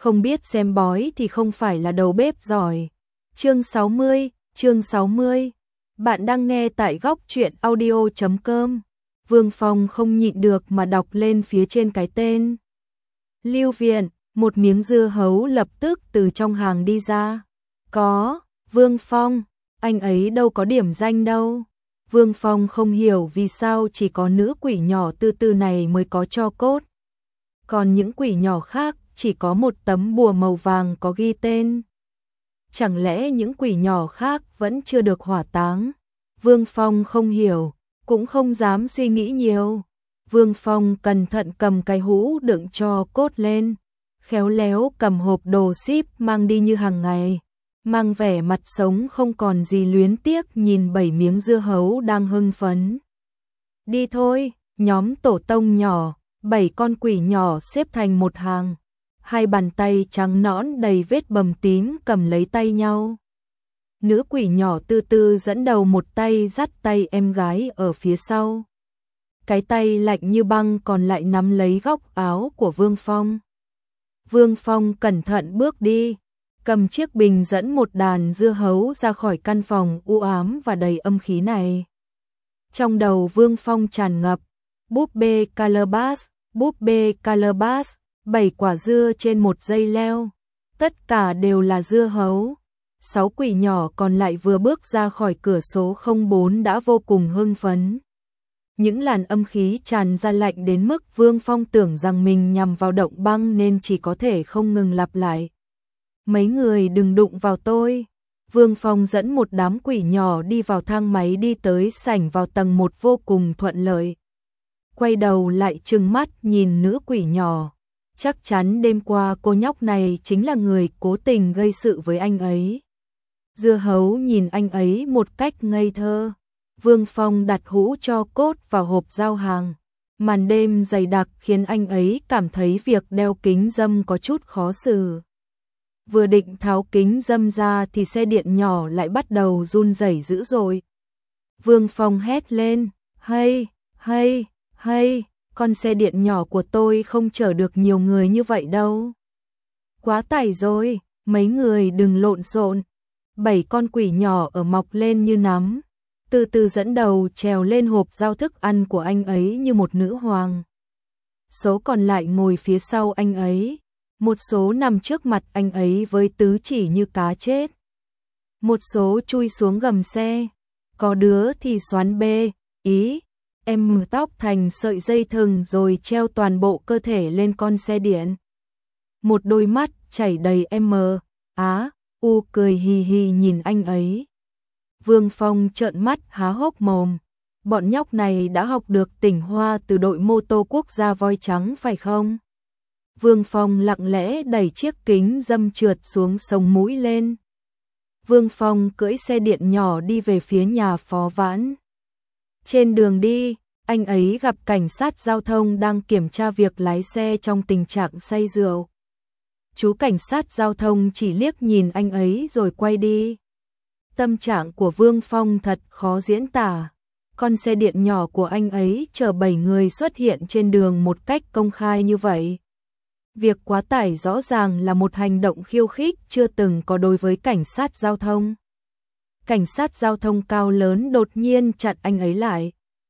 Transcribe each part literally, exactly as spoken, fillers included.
không biết xem bói thì không phải là đầu bếp giỏi. Chương sáu mươi, chương sáu mươi. Bạn đang nghe tại góc truyện audio chấm com. Vương Phong không nhịn được mà đọc lên phía trên cái tên. Lưu Viện, một miếng dưa hấu lập tức từ trong hàng đi ra. Có, Vương Phong, anh ấy đâu có điểm danh đâu. Vương Phong không hiểu vì sao chỉ có nữ quỷ nhỏ tư tư này mới có tro cốt. Còn những quỷ nhỏ khác chỉ có một tấm bùa màu vàng có ghi tên. Chẳng lẽ những quỷ nhỏ khác vẫn chưa được hỏa táng? Vương Phong không hiểu, cũng không dám suy nghĩ nhiều. Vương Phong cẩn thận cầm cái hũ đựng tro cốt lên, khéo léo cầm hộp đồ ship mang đi như hàng ngày, mang vẻ mặt sống không còn gì luyến tiếc nhìn bảy miếng dưa hấu đang hưng phấn. Đi thôi, nhóm tổ tông nhỏ, bảy con quỷ nhỏ xếp thành một hàng, hai bàn tay trắng nõn đầy vết bầm tím cầm lấy tay nhau. Nữ quỷ nhỏ tư tư dẫn đầu một tay dắt tay em gái ở phía sau. Cái tay lạnh như băng còn lại nắm lấy góc áo của Vương Phong. Vương Phong cẩn thận bước đi, cầm chiếc bình dẫn một đàn dưa hấu ra khỏi căn phòng u ám và đầy âm khí này. Trong đầu Vương Phong tràn ngập, búp bê Calabash, búp bê Calabash, bảy quả dưa trên một dây leo, tất cả đều là dưa hấu. Sáu quỷ nhỏ còn lại vừa bước ra khỏi cửa số không bốn đã vô cùng hưng phấn. Những làn âm khí tràn ra lạnh đến mức Vương Phong tưởng rằng mình nhằm vào động băng nên chỉ có thể không ngừng lặp lại. Mấy người đừng đụng vào tôi. Vương Phong dẫn một đám quỷ nhỏ đi vào thang máy đi tới sảnh vào tầng một vô cùng thuận lợi. Quay đầu lại trừng mắt nhìn nữ quỷ nhỏ. Chắc chắn đêm qua cô nhóc này chính là người cố tình gây sự với anh ấy. Dưa hấu nhìn anh ấy một cách ngây thơ. Vương Phong đặt hũ tro cốt vào hộp giao hàng. Màn đêm dày đặc khiến anh ấy cảm thấy việc đeo kính râm có chút khó xử. Vừa định tháo kính râm ra thì xe điện nhỏ lại bắt đầu run rẩy dữ dội. Vương Phong hét lên, hay, hay, hay, con xe điện nhỏ của tôi không chở được nhiều người như vậy đâu. Quá tải rồi, mấy người đừng lộn xộn. Bảy con quỷ nhỏ ở mọc lên như nắm, từ từ dẫn đầu trèo lên hộp giao thức ăn của anh ấy như một nữ hoàng. Số còn lại ngồi phía sau anh ấy, một số nằm trước mặt anh ấy với tứ chỉ như cá chết. Một số chui xuống gầm xe, có đứa thì xoắn bê, ý, em tóc thành sợi dây thừng rồi treo toàn bộ cơ thể lên con xe điện. Một đôi mắt chảy đầy M, á, u cười hì hì nhìn anh ấy. Vương Phong trợn mắt há hốc mồm. Bọn nhóc này đã học được tỉnh hoa từ đội mô tô quốc gia voi trắng phải không? Vương Phong lặng lẽ đẩy chiếc kính râm trượt xuống sống mũi lên. Vương Phong cưỡi xe điện nhỏ đi về phía nhà Phó Vãn. Trên đường đi, anh ấy gặp cảnh sát giao thông đang kiểm tra việc lái xe trong tình trạng say rượu. Chú cảnh sát giao thông chỉ liếc nhìn anh ấy rồi quay đi. Tâm trạng của Vương Phong thật khó diễn tả. Con xe điện nhỏ của anh ấy chở bảy người xuất hiện trên đường một cách công khai như vậy. Việc quá tải rõ ràng là một hành động khiêu khích chưa từng có đối với cảnh sát giao thông. Cảnh sát giao thông cao lớn đột nhiên chặn anh ấy lại.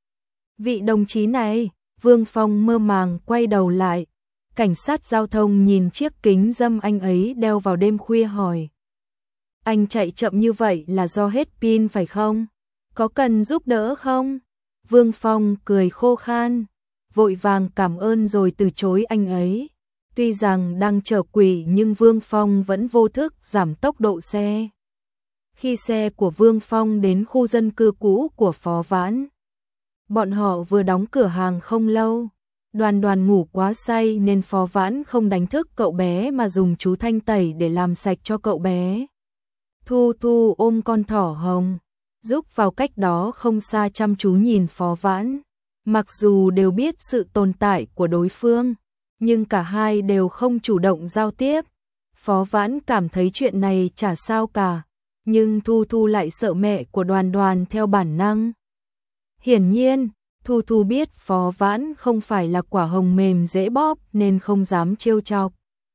Vị đồng chí này, Vương Phong mơ màng quay đầu lại. Cảnh sát giao thông nhìn chiếc kính râm anh ấy đeo vào đêm khuya hỏi. Anh chạy chậm như vậy là do hết pin phải không? Có cần giúp đỡ không? Vương Phong cười khô khan, vội vàng cảm ơn rồi từ chối anh ấy. Tuy rằng đang chở quỷ nhưng Vương Phong vẫn vô thức giảm tốc độ xe. Khi xe của Vương Phong đến khu dân cư cũ của Phó Vãn, bọn họ vừa đóng cửa hàng không lâu. Đoàn Đoàn ngủ quá say nên Phó Vãn không đánh thức cậu bé mà dùng chú thanh tẩy để làm sạch cho cậu bé. Thu Thu ôm con thỏ hồng, giúp vào cách đó không xa chăm chú nhìn Phó Vãn. Mặc dù đều biết sự tồn tại của đối phương, nhưng cả hai đều không chủ động giao tiếp. Phó Vãn cảm thấy chuyện này chả sao cả, nhưng Thu Thu lại sợ mẹ của Đoàn Đoàn theo bản năng. Hiển nhiên, Thu Thu biết Phó Vãn không phải là quả hồng mềm dễ bóp nên không dám trêu chọc.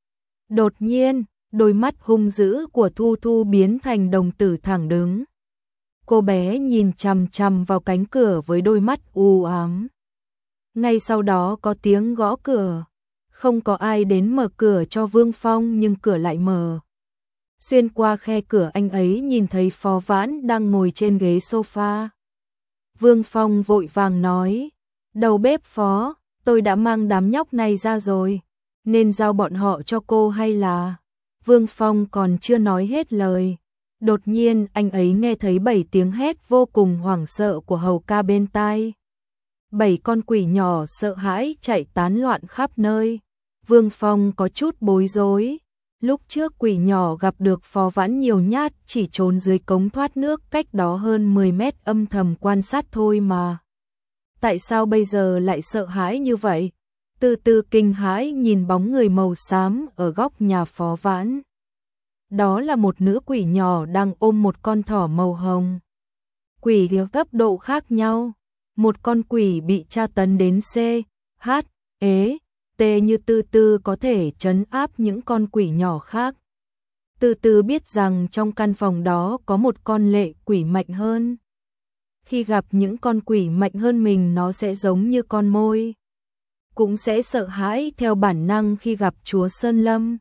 Đột nhiên, đôi mắt hung dữ của Thu Thu biến thành đồng tử thẳng đứng. Cô bé nhìn chằm chằm vào cánh cửa với đôi mắt u ám. Ngay sau đó có tiếng gõ cửa. Không có ai đến mở cửa cho Vương Phong nhưng cửa lại mở. Xuyên qua khe cửa anh ấy nhìn thấy Phó Vãn đang ngồi trên ghế sofa. Vương Phong vội vàng nói, đầu bếp Phó, tôi đã mang đám nhóc này ra rồi, nên giao bọn họ cho cô hay là... Vương Phong còn chưa nói hết lời. Đột nhiên anh ấy nghe thấy bảy tiếng hét vô cùng hoảng sợ của hầu ca bên tai. Bảy con quỷ nhỏ sợ hãi chạy tán loạn khắp nơi. Vương Phong có chút bối rối. Lúc trước quỷ nhỏ gặp được Phó Vãn nhiều nhát chỉ trốn dưới cống thoát nước cách đó hơn mười mét âm thầm quan sát thôi mà. Tại sao bây giờ lại sợ hãi như vậy? Từ từ kinh hãi nhìn bóng người màu xám ở góc nhà Phó Vãn. Đó là một nữ quỷ nhỏ đang ôm một con thỏ màu hồng. Quỷ theo cấp độ khác nhau. Một con quỷ bị tra tấn đến C, H, E, T như Từ Từ có thể trấn áp những con quỷ nhỏ khác. Từ Từ biết rằng trong căn phòng đó có một con lệ quỷ mạnh hơn. Khi gặp những con quỷ mạnh hơn mình nó sẽ giống như con môi. Cũng sẽ sợ hãi theo bản năng khi gặp chúa Sơn Lâm.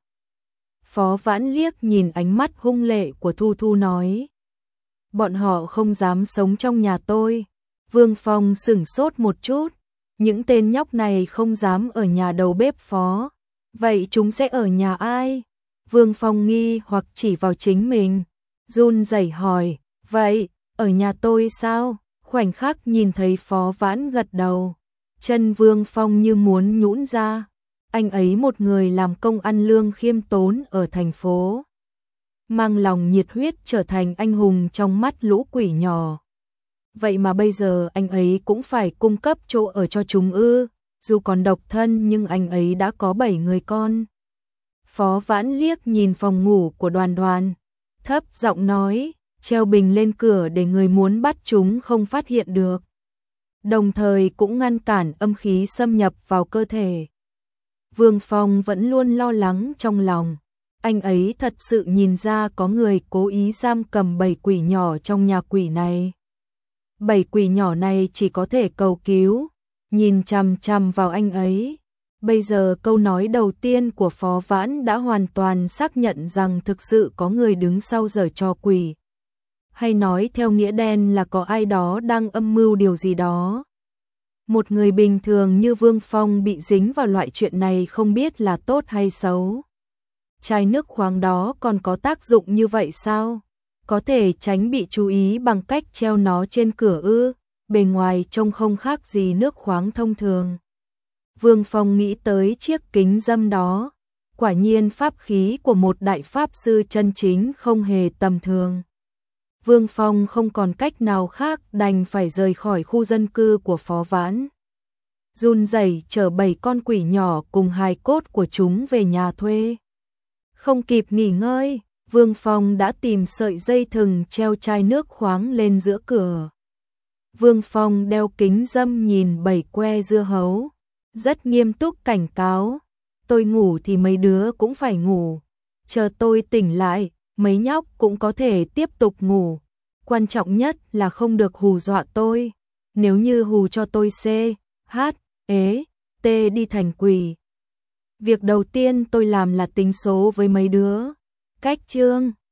Phó Vãn liếc nhìn ánh mắt hung lệ của Thu Thu nói. Bọn họ không dám sống trong nhà tôi. Vương Phong sửng sốt một chút. Những tên nhóc này không dám ở nhà đầu bếp Phó. Vậy chúng sẽ ở nhà ai? Vương Phong nghi hoặc chỉ vào chính mình. Run rẩy hỏi. Vậy, ở nhà tôi sao? Khoảnh khắc nhìn thấy Phó Vãn gật đầu. Chân Vương Phong như muốn nhũn ra. Anh ấy một người làm công ăn lương khiêm tốn ở thành phố. Mang lòng nhiệt huyết trở thành anh hùng trong mắt lũ quỷ nhỏ. Vậy mà bây giờ anh ấy cũng phải cung cấp chỗ ở cho chúng ư. Dù còn độc thân nhưng anh ấy đã có bảy người con. Phó Vãn liếc nhìn phòng ngủ của Đoàn Đoàn. Thấp giọng nói, treo bình lên cửa để người muốn bắt chúng không phát hiện được. Đồng thời cũng ngăn cản âm khí xâm nhập vào cơ thể. Vương Phong vẫn luôn lo lắng trong lòng. Anh ấy thật sự nhìn ra có người cố ý giam cầm bảy quỷ nhỏ trong nhà quỷ này. Bảy quỷ nhỏ này chỉ có thể cầu cứu, nhìn chằm chằm vào anh ấy. Bây giờ câu nói đầu tiên của Phó Vãn đã hoàn toàn xác nhận rằng thực sự có người đứng sau giở trò quỷ. Hay nói theo nghĩa đen là có ai đó đang âm mưu điều gì đó. Một người bình thường như Vương Phong bị dính vào loại chuyện này không biết là tốt hay xấu. Chai nước khoáng đó còn có tác dụng như vậy sao? Có thể tránh bị chú ý bằng cách treo nó trên cửa ư? Bề ngoài trông không khác gì nước khoáng thông thường. Vương Phong nghĩ tới chiếc kính dâm đó. Quả nhiên pháp khí của một đại pháp sư chân chính không hề tầm thường. Vương Phong không còn cách nào khác đành phải rời khỏi khu dân cư của Phó Vãn. Run rẩy chở bảy con quỷ nhỏ cùng hài cốt của chúng về nhà thuê. Không kịp nghỉ ngơi, Vương Phong đã tìm sợi dây thừng treo chai nước khoáng lên giữa cửa. Vương Phong đeo kính dâm nhìn bảy que dưa hấu, rất nghiêm túc cảnh cáo. Tôi ngủ thì mấy đứa cũng phải ngủ. Chờ tôi tỉnh lại, mấy nhóc cũng có thể tiếp tục ngủ. Quan trọng nhất là không được hù dọa tôi. Nếu như hù cho tôi C, H, E, T đi thành quỷ. Việc đầu tiên tôi làm là tính số với mấy đứa. Cách chương